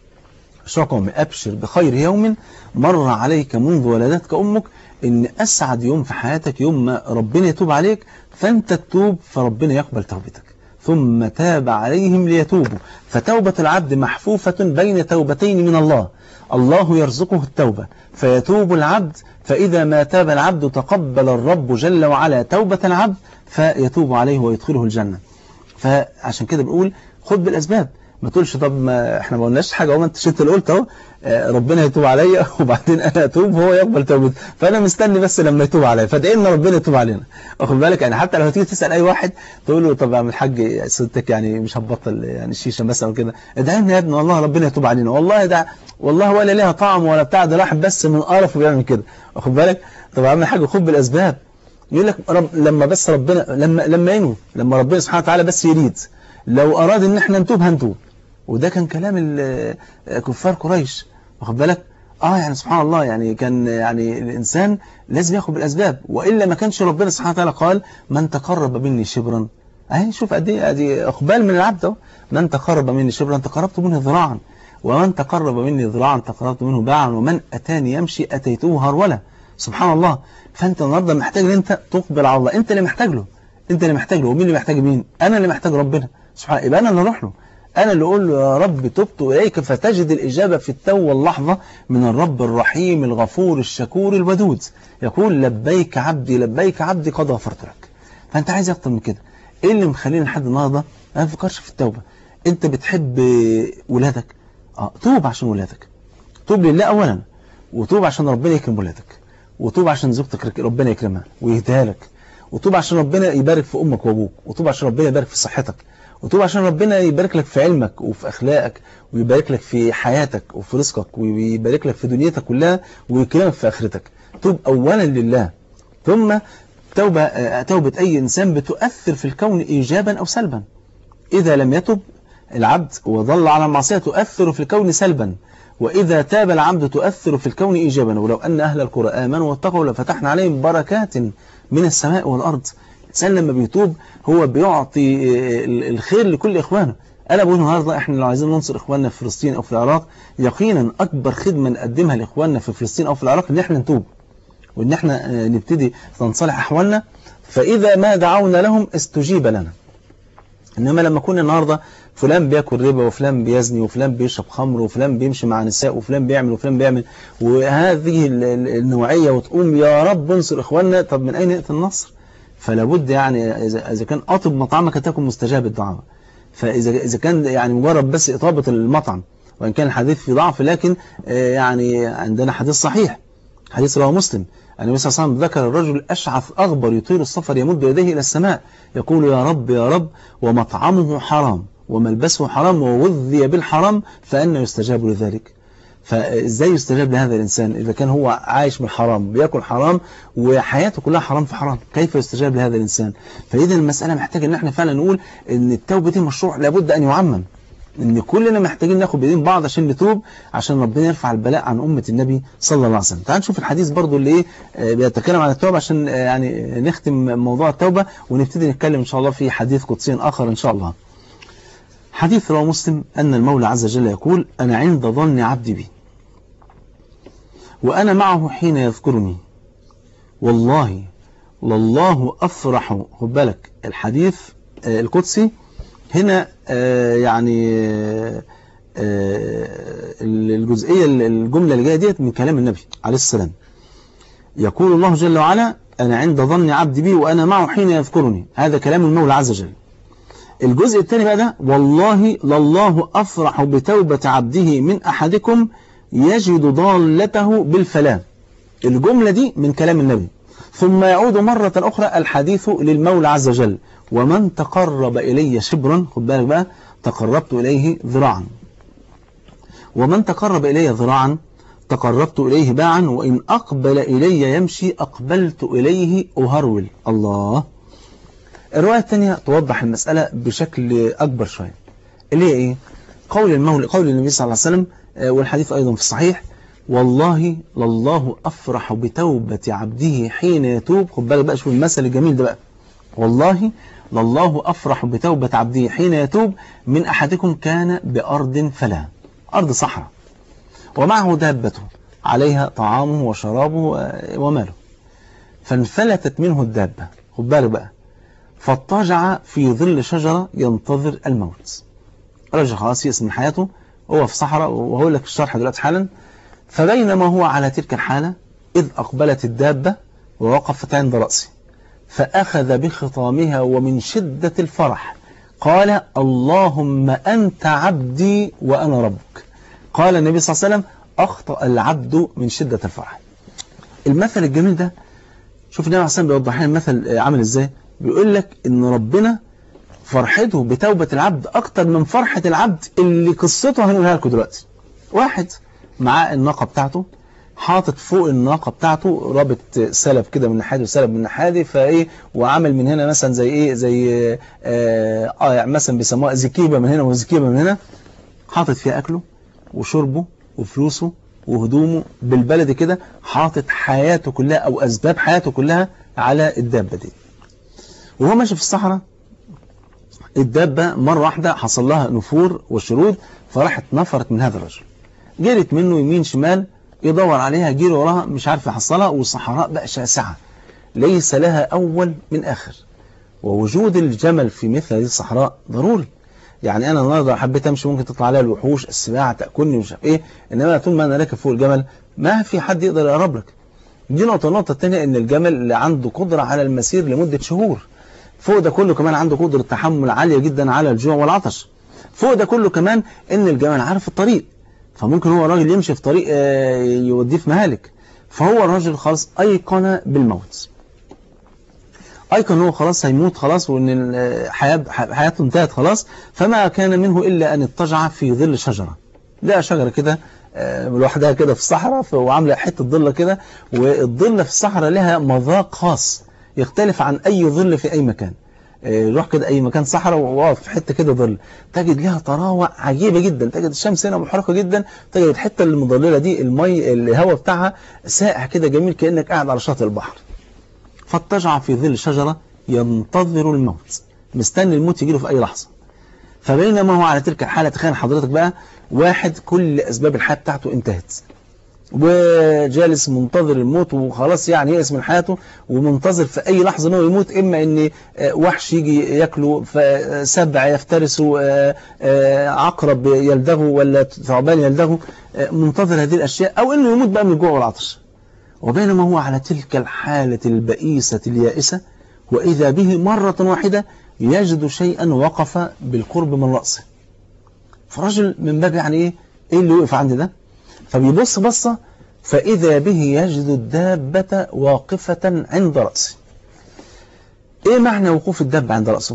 مشروع قومي. أبشر بخير يوم مر عليك منذ ولدتك أمك، إن أسعد يوم في حياتك يوم ما ربنا يتوب عليك فأنت تتوب فربنا يقبل توبتك. ثم تاب عليهم ليتوبوا، فتوبة العبد محفوفة بين توبتين من الله. الله يرزقه التوبة فيتوب العبد، فإذا ما تاب العبد تقبل الرب جل وعلا توبة العبد فيتوب عليه ويدخله الجنة. فعشان كده بنقول خد بالأسباب، ما تقولش طب ما احنا ما قلناش حاجة وما انت اللي قلت اهو ربنا يتوب عليا وبعدين انا اتوب وهو يقبل توبتي، فانا مستني بس لما يتوب عليا، فادعي لنا ربنا يتوب علينا. واخد بالك؟ يعني حتى لو تيجي تسال اي واحد تقول له طب يا عم الحاج سيادتك يعني مش هتبطل يعني الشيشه مثلا كده، ادعي لنا يا ابني والله ربنا يتوب علينا، والله ده والله ولا ليها طعم ولا بتاع، ده راح بس من قرف وبيعمل كده. واخد بالك؟ طب يا عم الحاج خد بالاسباب. يقول لك لما بس ربنا لما ينوي، لما ربنا سبحانه وتعالى بس يريد، لو اراد ان احنا نتوب هنتوب. وده كان كلام كفار قريش. واخد بالك؟ يعني سبحان الله، يعني كان يعني الإنسان لازم ياخد بالأسباب، وإلا ما كانش ربنا سبحانه وتعالى قال من تقرب مني شبرا. شوف قد ايه ادي اقبال من العبد اهو، من تقرب مني شبرا تقربت منه ذراعا، ومن تقرب مني ذراعا تقربت منه باعا، ومن أتاني يمشي أتيته هرولا. سبحان الله. فأنت النهارده محتاج ان انت تقبل على الله، انت اللي محتاج له، انت اللي محتاج له. ومين اللي محتاج مين؟ انا اللي محتاج ربنا سبحانه. يبقى انا اللي اروح له، أنا اللي أقول له يا رب تبت إليك، فتجد الإجابة في التو اللحظة من الرب الرحيم الغفور الشكور الودود. يقول لبيك عبدي لبيك عبدي قد غفرت لك. فأنت عايز أكتر من كده. إيه اللي مخلينا لحد النهارده ما نفكرش في التوبة؟ أنت بتحب ولادك، توب عشان ولادك، توب لله أولا، وتوب عشان ربنا يكرم ولادك، وتوب عشان زوجتك ربنا يكرمها ويهديها لك، وتوب عشان ربنا يبارك في أمك وأبوك، وتوب عشان ربنا يبارك في صحتك، وتوب عشان ربنا يبارك لك في علمك وفي أخلاقك، ويبارك لك في حياتك وفي رزقك، ويبارك لك في دنيتك كلها، ويكرمك في آخرتك. توب أولا لله. ثم توبة أي إنسان بتؤثر في الكون إيجابا أو سلبا. إذا لم يتب العبد وظل على المعصية تؤثر في الكون سلبا، وإذا تاب العبد تؤثر في الكون إيجابا. ولو أن أهل القرى آمنوا واتقوا لفتحنا عليهم بركات من السماء والأرض. الإنسان لما بيتوب هو بيعطي الخير لكل إخوانه. أنا بقول النهارده إحنا لو عايزين ننصر إخواننا في فلسطين أو في العراق، يقينا أكبر خدمة نقدمها لإخواننا في فلسطين أو في العراق إن إحنا نتوب، وإن إحنا نبتدي تنصلح أحوالنا. فإذا ما دعونا لهم استجيب لنا. إنما لما كنا النهارده فلان بياكل ربا، وفلان بيزني، وفلان بيشرب خمر، وفلان بيمشي مع نساء، وفلان بيعمل وفلان بيعمل، وهذه النوعية، وتقوم يا رب انصر إخواننا، طب من أين يأتي النصر؟ فلا بد يعني إذا كان أطب مطعمك تكن مستجاب الدعاء. فإذا كان يعني مجرد بس إطابة المطعم، وإن كان الحديث في ضعف، لكن يعني عندنا حديث صحيح، حديث رواه مسلم. النبي صلى الله عليه وسلم ذكر الرجل أشعث أغبر يطير السفر يمد يديه إلى السماء يقول يا رب يا رب، ومطعمه حرام وملبسه حرام وغذي بالحرام، فأنا يستجاب لذلك؟ فإزاي يستجاب لهذا الإنسان إذا كان هو عايش بالحرام، بيأكل حرام، وحياته كلها حرام في حرام؟ كيف يستجاب لهذا الإنسان؟ فإذا المسألة محتاجة إن احنا فعلا نقول إن التوبة دي مشروع لابد أن يعمم، إن كلنا محتاجين ناخد بإيدين بعض عشان نتوب، عشان ربنا يرفع البلاء عن أمة النبي صلى الله عليه وسلم. تعال نشوف الحديث برضو اللي بيتكلم عن التوبة، عشان يعني نختم موضوع التوبة ونبتدي نتكلم إن شاء الله في حديث قدسي آخر إن شاء الله. حديث رواه مسلم أن المولى عز وجل يقول أنا عند ظن عبدي بي وأنا معه حين يذكرني، والله لله أفرح. خد بالك الحديث القدسي هنا يعني الجزئية الجملة اللي جاية ديت من كلام النبي عليه السلام. يقول الله جل وعلا أنا عند ظن عبدي بي وأنا معه حين يذكرني، هذا كلام المولى عز وجل. الجزء الثاني بقى ده والله لله أفرح بتوبة عبده من أحدكم يجد ضالته بالفلاة. الجملة دي من كلام النبي. ثم يعود مرة أخرى الحديث للمولى عز وجل ومن تقرب إلي شبرا، خد بالك بقى، تقربت إليه ذراعا، ومن تقرب إلي ذراعا تقربت إليه باعا، وإن أقبل إلي يمشي أقبلت إليه أهرول. الله. الرواية الثانية توضح المسألة بشكل أكبر شوية، اللي هي إيه؟ قول النبي صلى الله عليه وسلم، والحديث أيضا في الصحيح: والله لله أفرح بتوبة عبده حين يتوب. خد بالك بقى، شوف المثل الجميل ده بقى: والله لله أفرح بتوبة عبده حين يتوب من أحدكم كان بأرض فلا، أرض صحراء، ومعه دابته عليها طعامه وشرابه وماله، فانفلتت منه الدابة، خد بالك بقى، فاضطجع في ظل شجرة ينتظر الموت. رجع خلاص يأس من حياته، هو في صحراء، وهقول لك الشرح دلوقتي حالا. فبينما هو على تلك الحالة إذ أقبلت الدابة ووقفت عند رأسه، فأخذ بخطامها ومن شدة الفرح قال: اللهم أنت عبدي وأنا ربك. قال النبي صلى الله عليه وسلم: أخطأ العبد من شدة الفرح. المثل الجميل ده، شوف النبي عليه الصلاة والسلام بيوضح لنا المثل عامل إزاي. بيقول لك إن ربنا فرحته بتوبة العبد أكتر من فرحة العبد اللي قصته هنقولها لكم دلوقتي. واحد معاه الناقة بتاعته، حاطط فوق الناقة بتاعته رابط سلب كده من ناحية وسلب من ناحية، فايه وعمل من هنا مثلا زي ايه، زي يعني مثلا بيسموها زكيبة من هنا وزكيبة من هنا، حاطط فيها أكله وشربه وفلوسه وهدومه، بالبلد كده حاطط حياته كلها أو أسباب حياته كلها على الدابة دي. وهو ماشي في الصحراء، الدابة مرة واحدة حصل لها نفور وشرود، فراحت نفرت من هذا الرجل، جرت منه يمين شمال يدور عليها، جري وراها مش عارف يحصلها، والصحراء بقى شاسعة ليس لها أول من آخر، ووجود الجمل في مثل هذه الصحراء ضروري. يعني أنا النهارده حبيت أمشي ممكن تطلع عليها الوحوش، السباع تأكلني مش عارف إيه، إنما طول ما أنا راكب فوق الجمل ما في حد يقدر يقرب لك. دي نقطة. النقطة الثانية إن الجمل اللي عنده قدرة على المسير لمدة شهور، فوق ده كله كمان عنده قدرة تحمل عالية جدا على الجوع والعطش. فوق ده كله كمان إن الجمل عارف الطريق، فممكن هو الراجل يمشي في طريق يوديه في مهالك. فهو الراجل خلاص أيقن بالموت، أيقن هو خلاص هيموت خلاص، وإن حياته انتهت خلاص. فما كان منه إلا أن اضطجع في ظل شجرة، لقى شجرة كده لوحدها كده في الصحراء، وعاملة حتة ظلة كده، والظلة في الصحراء لها مذاق خاص يختلف عن أي ظل في أي مكان. روح كده أي مكان صحراء وواقف في حتة كده ظل، تجد لها طراوة عجيبة جدا، تجد الشمس هنا محرقة جدا، تجد الحتة المظللة دي المي الهواء بتاعها ساقع كده جميل كأنك قاعد على شاطئ البحر. فاضطجع في ظل شجرة ينتظر الموت، مستني الموت يجيله في أي لحظة. فبينما هو على تلك الحالة، تخيل حضرتك بقى واحد كل أسباب الحياة بتاعته انتهت، وجالس منتظر الموت وخلاص يعني يأس من حياته، ومنتظر في أي لحظة أنه يموت، إما أن وحش يجي يأكله، سبع يفترسه، عقرب يلدغه، ولا ثعبان يلدغه، منتظر هذه الأشياء، أو أنه يموت بقى من الجوع والعطش. وبينما هو على تلك الحالة البئيسة اليائسة، وإذا به مرة واحدة يجد شيئا وقف بالقرب من رأسه. فرجل من باب يعني إيه اللي وقف عند ده؟ فبيبص بصة، فإذا به يجد الدابة واقفة عند رأسه. إيه معنى وقوف الدابة عند رأسه؟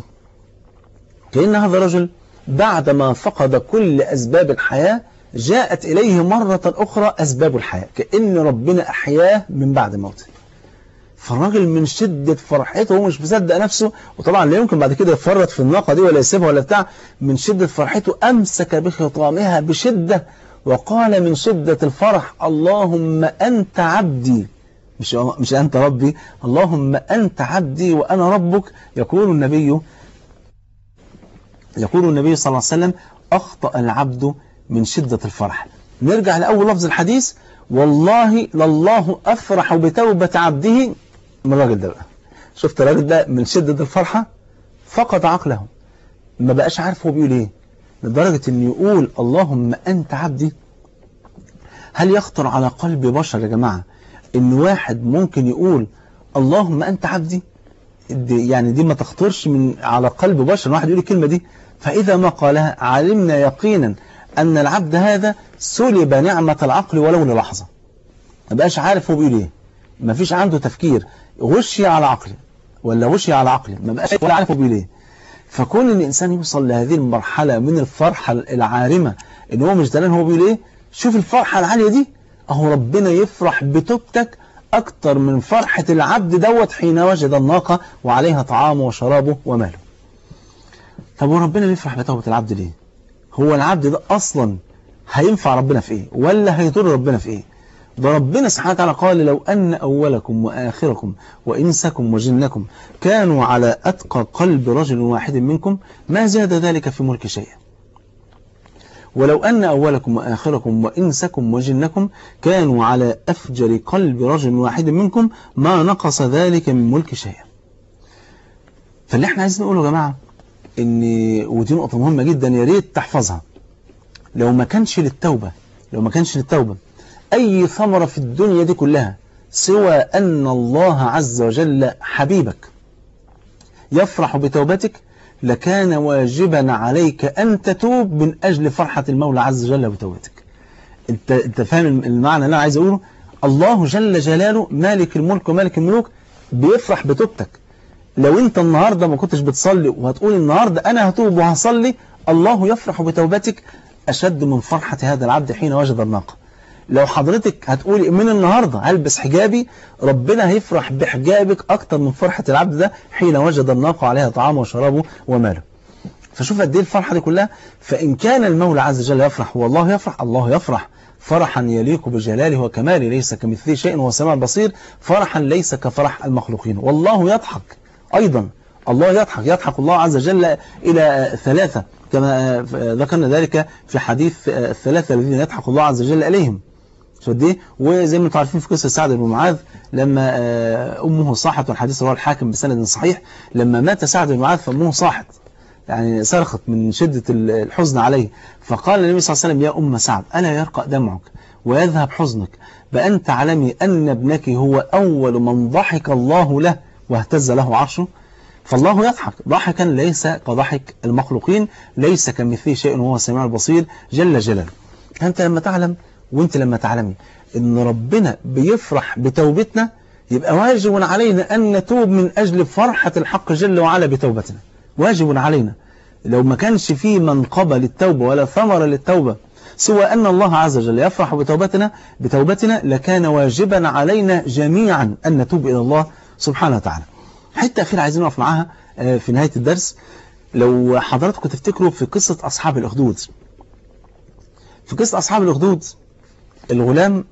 كأن هذا الرجل بعدما فقد كل أسباب الحياة جاءت إليه مرة أخرى أسباب الحياة، كأن ربنا أحياه من بعد موته. فالراجل من شدة فرحته هو مش مصدق نفسه، وطبعا لا يمكن بعد كده يفرط في الناقة دي ولا يسيبها ولا بتاع، من شدة فرحته أمسك بخطامها بشدة وقال من شدة الفرح: اللهم أنت عبدي، مش أنت ربي، اللهم أنت عبدي وأنا ربك. يقول النبي صلى الله عليه وسلم: أخطأ العبد من شدة الفرح. نرجع لأول لفظ الحديث: والله لله أفرح بتوبة عبده من الراجل ده بقى. شفت الراجل ده من شدة الفرحة فقد عقله، ما بقاش عارف هو بيقول ايه، لدرجة ان يقول اللهم أنت عبدي. هل يخطر على قلب بشر يا جماعة ان واحد ممكن يقول اللهم أنت عبدي؟ يعني دي ما تخطرش من على قلب بشر واحد يقول الكلمة دي. فإذا ما قالها علمنا يقينا أن العبد هذا سلب نعمة العقل ولو للحظة، ما بقاش عارف هو بيقول ايه، ما فيش عنده تفكير، غشي على عقله ولا غشي على عقله، ما بقاش ولا عارف هو بيقول ايه. فكون ان الانسان يوصل لهذه المرحلة من الفرحة العارمة ان هو مش دلان هو بيقول ايه، شوف الفرحة العالية دي، أهو ربنا يفرح بتوبتك أكتر من فرحة العبد دوت حين وجد الناقة وعليها طعامه وشرابه وماله. طب وربنا يفرح بتوبة العبد ليه؟ هو العبد ده أصلا هينفع ربنا في إيه؟ ولا هيضر ربنا في إيه؟ ده ربنا سبحانه وتعالى قال لو أن أولكم وآخركم وإنسكم وجنكم كانوا على أتقى قلب رجل واحد منكم ما زاد ذلك في ملك شيئا. ولو أن أولكم وآخركم وإنسكم وجنكم كانوا على أفجر قلب رجل واحد منكم ما نقص ذلك من ملك شيئا. فاللي احنا عايزين نقوله يا جماعة ودي نقطة مهمة جدا يا ريت تحفظها، لو ما كانش للتوبة أي ثمرة في الدنيا دي كلها سوى أن الله عز وجل حبيبك يفرح بتوبتك لكان واجبا عليك أن تتوب من أجل فرحة المولى عز وجل بتوبتك. انت فاهم المعنى اللي أنا عايز أقوله؟ الله جل جلاله مالك الملك ومالك الملوك بيفرح بتوبتك. لو انت النهاردة ما كنتش بتصلي وهتقول النهاردة أنا هتوب وهصلي، الله يفرح بتوبتك أشد من فرحة هذا العبد حين وجد الناقة. لو حضرتك هتقولي من النهاردة هلبس حجابي، ربنا هيفرح بحجابك أكتر من فرحة العبد ده حين وجد الناقة عليها طعامه وشرابه وماله. فشوف قد ايه الفرحة دي كلها. فإن كان المولى عز وجل يفرح والله يفرح، الله يفرح فرحا يليق بجلاله وكماله ليس كمثله شيء وهو السميع البصير، فرحا ليس كفرح المخلوقين. والله يضحك أيضا، الله يضحك الله عز وجل إلى ثلاثة كما ذكرنا ذلك في حديث الثلاثة الذين يضحك الله عز وجل عليهم. وزي ما انتم عارفين في قصة سعد بن معاذ لما أمه صاحت، والحديث رواه الحاكم بسند صحيح، لما مات سعد بن معاذ فأمه صاحت يعني صرخت من شدة الحزن عليه، فقال النبي صلى الله عليه وسلم يا أم سعد ألا يرقى دمعك ويذهب حزنك بأن تعلمي أن ابنك هو أول من ضحك الله له واهتز له عرشه. فالله يضحك ضحكا ليس كضحك المخلوقين، ليس كمثله شيء وهو السميع البصير جل جلاله. أنت لما تعلم وانت لما تعلمي ان ربنا بيفرح بتوبتنا يبقى واجب علينا ان نتوب من اجل فرحة الحق جل وعلا بتوبتنا، واجب علينا. لو ما كانش فيه منقبة للتوبة ولا ثمرة للتوبة سوى ان الله عز وجل يفرح بتوبتنا لكان واجبا علينا جميعا ان نتوب الى الله سبحانه وتعالى. حتى أخيرا عايزين نقف معاها في نهاية الدرس. لو حضراتكم تفتكروا في قصة أصحاب الأخدود، في قصة أصحاب الأخدود الغلام،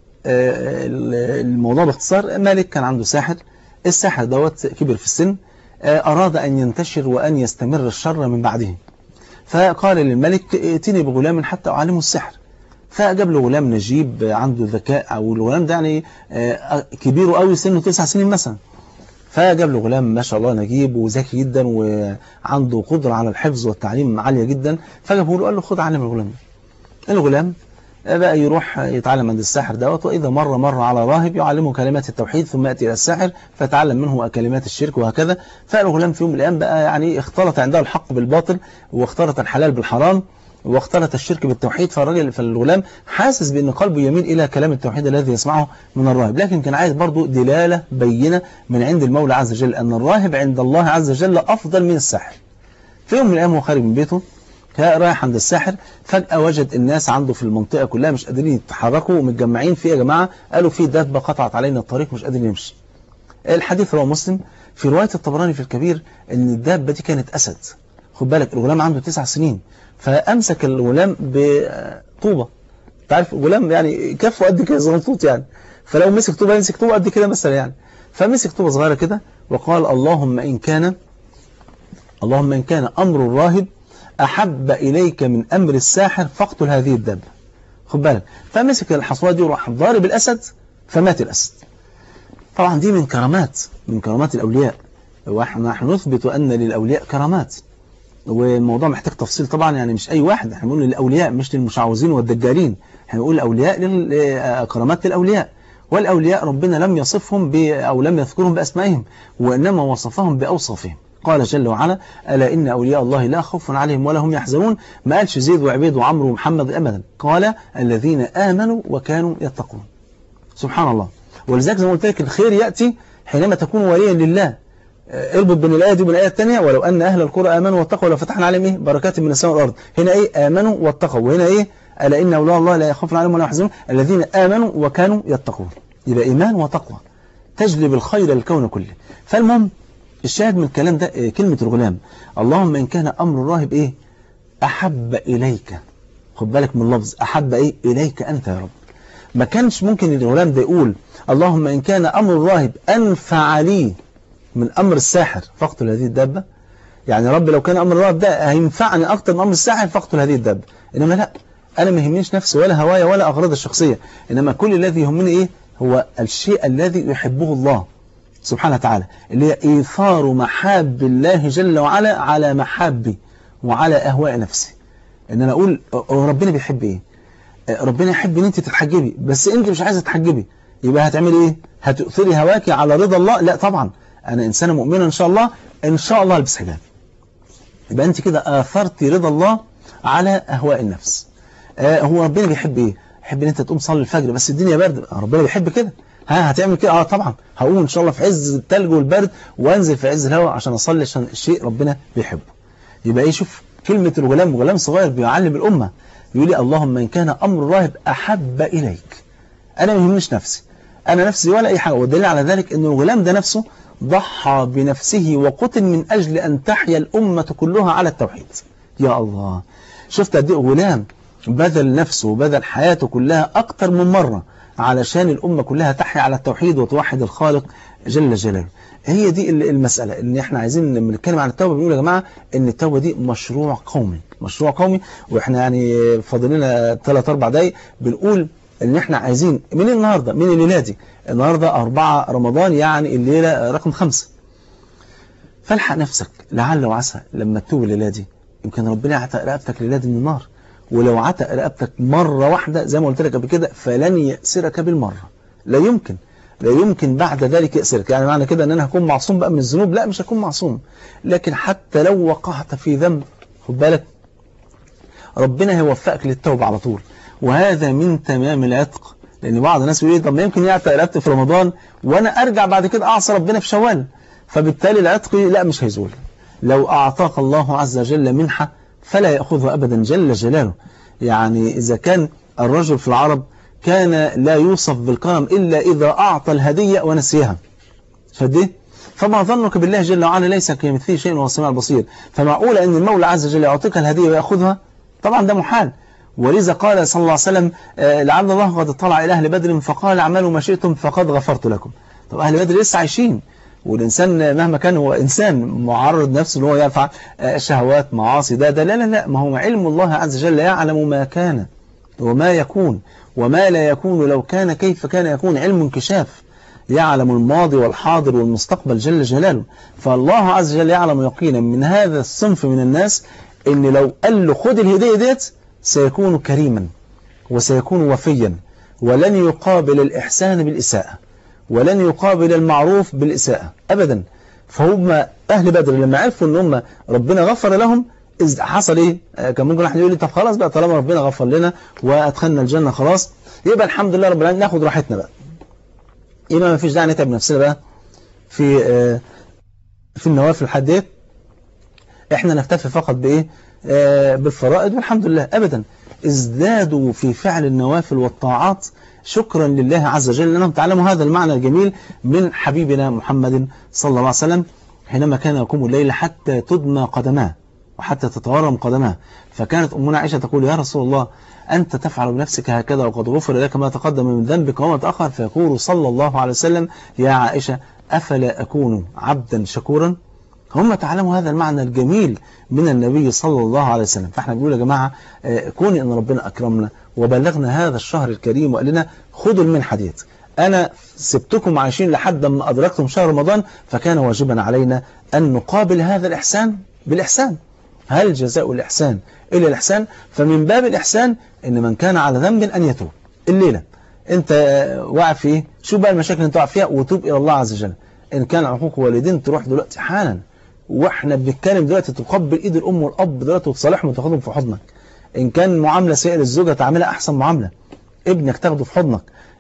الموضوع باختصار مالك كان عنده ساحر، الساحر دوت كبر في السن، أراد أن ينتشر وأن يستمر الشر من بعده، فقال للملك ائتني بغلام حتى أعلمه السحر. فجاب له غلام نجيب عنده ذكاء، أو الغلام ده يعني كبيره قوي سنه 9 سنين مثلا، فجاب له غلام ما شاء الله نجيب وذكي جدا وعنده قدرة على الحفظ والتعليم عالية جدا، فجابه له قال له خد علم الغلام ده. الغلام بقى يروح يتعلم عند الساحر دوت، وإذا مر على راهب يعلمه كلمات التوحيد، ثم يأتي إلى الساحر فتعلم منه كلمات الشرك وهكذا. فالغلام في يوم من الأيام بقى يعني اختلط عنده الحق بالباطل، واختلط الحلال بالحرام، واختلط الشرك بالتوحيد. فالغلام حاسس بأن قلبه يميل إلى كلام التوحيد الذي يسمعه من الراهب، لكن كان عايز برضه دلالة بينة من عند المولى عز وجل أن الراهب عند الله عز وجل أفضل من الساحر. في يوم من الأيام هو خارج من بيته رايح عند الساحر، فجأة وجد الناس عنده في المنطقة كلها مش قادرين يتحركوا ومتجمعين في يا جماعة، قالوا في دابة قطعت علينا الطريق مش قادرين نمشي. الحديث رواه مسلم في رواية الطبراني في الكبير ان الدابة دي كانت أسد. خد بالك الغلام عنده 9 سنين، فأمسك الغلام بطوبة، تعرف الغلام يعني كفه قد كده زنطوط يعني، فلو مسك طوبة يمسك طوبة قد كده مثلا يعني، فمسك طوبة صغيرة كده وقال اللهم إن كان أمر الراهب أحب إليك من أمر الساحر فاقتل هذه الدابة. خد بالك، فمسك الحصوة دي وراح ضارب الأسد فمات الأسد. طبعا دي من كرامات الأولياء، ونحن نثبت أن للأولياء كرامات، والموضوع محتاج تفصيل طبعا، يعني مش أي واحد، احنا بنقول للأولياء مش للمشعوذين والدجالين، احنا بنقول الأولياء كرامات للأولياء، والأولياء ربنا لم يصفهم أو لم يذكرهم بأسمائهم، وإنما وصفهم بأوصافهم. قال جل وعلا ألا إن أولياء الله لا خوف عليهم ولا هم يحزنون. ما قالش زيد وعبيد وعمرو ومحمد أبدا، قال الذين آمنوا وكانوا يتقون. سبحان الله. ولذلك زي ما قلت لك الخير يأتي حينما تكون وليا لله. اربط بين الآية دي وبين الآية الثانية، ولو أن أهل القرى آمنوا واتقوا لفتحنا عليهم إيه بركات من السماء والأرض. هنا إيه آمنوا واتقوا، وهنا إيه ألا إن أولياء الله لا يخافون عليهم ولا يحزنون الذين آمنوا وكانوا يتقون. يبقى إيمان وتقوى تجلب الخير للكون كله. فالمهم الشاهد من الكلام ده كلمة الغلام اللهم إن كان أمر الراهب إيه أحب إليك، خد بالك من اللفظ أحب إيه إليك أنت يا رب. ما كانش ممكن الغلام ده يقول اللهم إن كان أمر الراهب أنفع لي من أمر الساحر فاقتل هذه الدابة. يعني رب لو كان أمر الراهب ده هينفعني أكتر من أمر الساحر فاقتل هذه الدابة. إنما لا، أنا ما يهمنيش نفسي ولا هوايا ولا أغراض الشخصية، إنما كل الذي يهمني إيه هو الشيء الذي يحبه الله سبحانه وتعالى، اللي هي إيثار محاب الله جل وعلا على محابي وعلى أهواء نفسي. إن أنا أقول ربنا بيحب إيه؟ ربنا يحب إن أنت تتحجبي، بس أنت مش عايزة تتحجبي، يبقى هتعملي إيه؟ هتؤثري هواكي على رضا الله؟ لا طبعا، أنا إنسانة مؤمنة إن شاء الله، إن شاء الله ألبس حجاب. يبقى أنت كده آثرتي رضا الله على أهواء النفس. هو ربنا بيحب إيه؟ يحب إن أنت تقوم تصلي الفجر بس الدنيا برد، ربنا بيحب كده. هتعمل كده؟ طبعا هقوم ان شاء الله في عز الثلج والبرد وانزل في عز الهواء عشان اصلي عشان الشيء ربنا بيحبه. يبقى ايه، شوف كلمة الغلام، غلام صغير بيعلم الأمة، يقول لي اللهم إن كان أمر الراهب أحب إليك. أنا ما يهمنيش نفسي، أنا نفسي ولا أي حاجة. والدليل على ذلك أن الغلام ده نفسه ضحى بنفسه وقتل من أجل أن تحيا الأمة كلها على التوحيد. يا الله، شفت قد ايه غلام بذل نفسه وبذل حياته كلها أكتر من مرة علشان الأمة كلها تحيا على التوحيد وتوحد الخالق جل جلاله. هي دي المسألة، ان احنا عايزين لما نتكلم عن التوبة بنقول يا جماعة ان التوبة دي مشروع قومي، مشروع قومي. واحنا يعني فاضل لنا 3-4 دقايق بنقول ان احنا عايزين من النهاردة، من الليلة دي، النهاردة 4 رمضان يعني الليلة رقم 5. فالحق نفسك لعل وعسى لما تتوب الليلة دي يمكن ربنا يعتق رقبتك الليلة دي من النار. ولو عتق رقبتك مرة واحدة زي ما قلت لك قبل كده فلن يأسرك بالمرة، لا يمكن بعد ذلك يأسرك. يعني معنى كده ان انا هكون معصوم بقى من الذنوب؟ لا، مش هكون معصوم، لكن حتى لو وقعت في ذنب خد بالك ربنا هيوفقك للتوبة على طول. وهذا من تمام العتق، لان بعض الناس يقول طب ما يمكن يعتق رقبتي في رمضان وانا ارجع بعد كده اعصى ربنا في شوال، فبالتالي العتق لا مش هيزول. لو اعطاك الله عز وجل منحة فلا يأخذها أبدا جل جلاله. يعني إذا كان الرجل في العرب كان لا يوصف بالكرم إلا إذا أعطى الهدية ونسيها، فما ظنك بالله جل وعلا ليس كمثله شيء وهو السميع البصير. فمعقولة أن المولى عز وجل يعطيك الهدية ويأخذها؟ طبعا ده محال. ولذا قال صلى الله عليه وسلم لعل الله قد اطلع إلى أهل بدر فقال اعملوا ما شئتم فقد غفرت لكم. طب أهل بدر لسه عايشين، والإنسان مهما كان هو إنسان معرض نفسه أنه يفعل شهوات معاصي، ده لا، ما هو علم الله عز وجل يعلم ما كان وما يكون وما لا يكون، لو كان كيف كان يكون، علم انكشاف، يعلم الماضي والحاضر والمستقبل جل جلاله. فالله عز وجل يعلم يقينا من هذا الصنف من الناس إن لو قال له خد الهدية ديت سيكون كريما وسيكون وفيا، ولن يقابل الإحسان بالإساءة، ولن يقابل المعروف بالإساءة أبدا. فهم أهل بدر لما عرفوا أن هم ربنا غفر لهم حصل إيه؟ كان ممكن واحد يقول لي طب خلاص بقى طالما ربنا غفر لنا وأدخلنا الجنة خلاص يبقى الحمد لله رب العالمين ناخد راحتنا بقى، يبقى ما فيش داعي نتعب نفسنا بقى في النوافل الحديث، احنا نكتفي فقط بإيه؟ بالفرائض والحمد لله. أبدا، ازدادوا في فعل النوافل والطاعات شكرا لله عز وجل لأنهم تعلموا هذا المعنى الجميل من حبيبنا محمد صلى الله عليه وسلم حينما كان يقوم الليل حتى تدمى قدماه وحتى تتورم قدماه. فكانت أمنا عائشة تقول يا رسول الله أنت تفعل بنفسك هكذا وقد غفر لك ما تقدم من ذنبك وما تأخر؟ فيقول صلى الله عليه وسلم يا عائشة أفلا أكون عبدا شكورا؟ هم تعلموا هذا المعنى الجميل من النبي صلى الله عليه وسلم. فاحنا بنقول يا جماعة كون ان ربنا أكرمنا وبلغنا هذا الشهر الكريم وقال لنا خدوا المنحة ديت، أنا سبتكم عايشين لحد ما أدركتم شهر رمضان، فكان واجبا علينا أن نقابل هذا الإحسان بالإحسان. هل جزاء الإحسان إلا الإحسان؟ فمن باب الإحسان إن من كان على ذنب أن يتوب الليلة. أنت واقع في إيه؟ شو بقى المشاكل اللي أنت واقع فيها وتوب إلى الله عز وجل. إن كان عقوق والدين تروح دلوقتي حالا واحنا بنتكلم دلوقتي تقبل ايد الام والاب دلوقتي وتصالحهم وتاخدهم في حضنك. ان كان معامله سيئه للزوجه تعملها احسن معامله، ابنك تاخده في حضنك،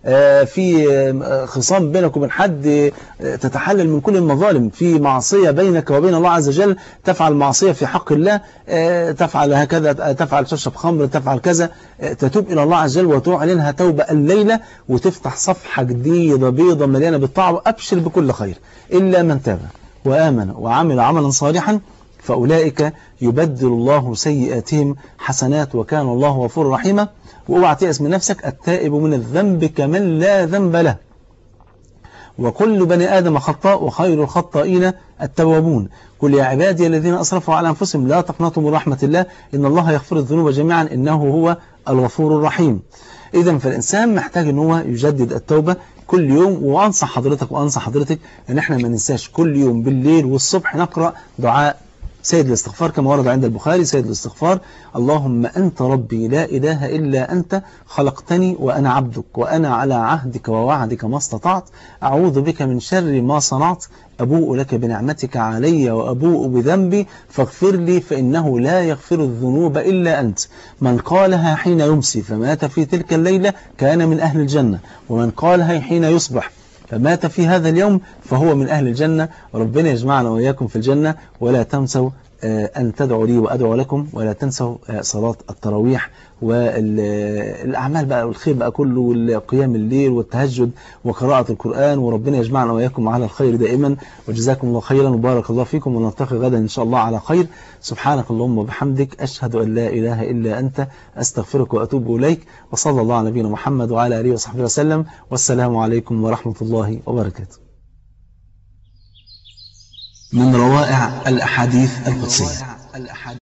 في خصام بينك وبين حد تتحلل من كل المظالم، في معصية بينك وبين الله عز وجل، تفعل معصية في حق الله، تفعل هكذا، تفعل تشرب خمر، تفعل كذا، تتوب إلى الله عز وجل وتعلنها توبة الليلة وتفتح صفحة جديدة بيضة مليانة بالطاعة، وأبشر بكل خير إلا من تاب وآمن وعمل عملا صالحا فأولئك يبدل الله سيئاتهم حسنات وكان الله غفورا رحيما. واوعى تيأس من نفسك، التائب من الذنب كمن لا ذنب له، وكل بني آدم خطاء وخير الخطائين التوابون. قل يا عبادي الذين أسرفوا على أنفسهم لا تقنطوا من رحمة الله إن الله يغفر الذنوب جميعا إنه هو الغفور الرحيم. إذن فالإنسان محتاج أن هو يجدد التوبة كل يوم. وأنصح حضرتك أن احنا ما ننساش كل يوم بالليل والصبح نقرأ دعاء سيد الاستغفار كما ورد عند البخاري. سيد الاستغفار: اللهم أنت ربي لا إله إلا أنت خلقتني وأنا عبدك وأنا على عهدك ووعدك ما استطعت أعوذ بك من شر ما صنعت أبوء لك بنعمتك علي وأبوء بذنبي فاغفر لي فإنه لا يغفر الذنوب إلا أنت. من قالها حين يمسي فمات في تلك الليلة كان من أهل الجنة، ومن قالها حين يصبح فمات في هذا اليوم فهو من أهل الجنة. وربنا يجمعنا وإياكم في الجنة. ولا تنسوا أن تدعوا لي وأدعو لكم، ولا تنسوا صلاة التراويح والأعمال بقى والخير بقى كله، والقيام الليل والتهجد وقراءة القرآن. وربنا يجمعنا وإياكم على الخير دائما، وجزاكم الله خيرا وبارك الله فيكم، ونلتقي غدا إن شاء الله على خير. سبحانك اللهم وبحمدك أشهد أن لا إله إلا أنت أستغفرك وأتوب إليك. وصلى الله على نبينا محمد وعلى آله وصحبه وسلم، والسلام عليكم ورحمة الله وبركاته. من روائع الأحاديث القدسية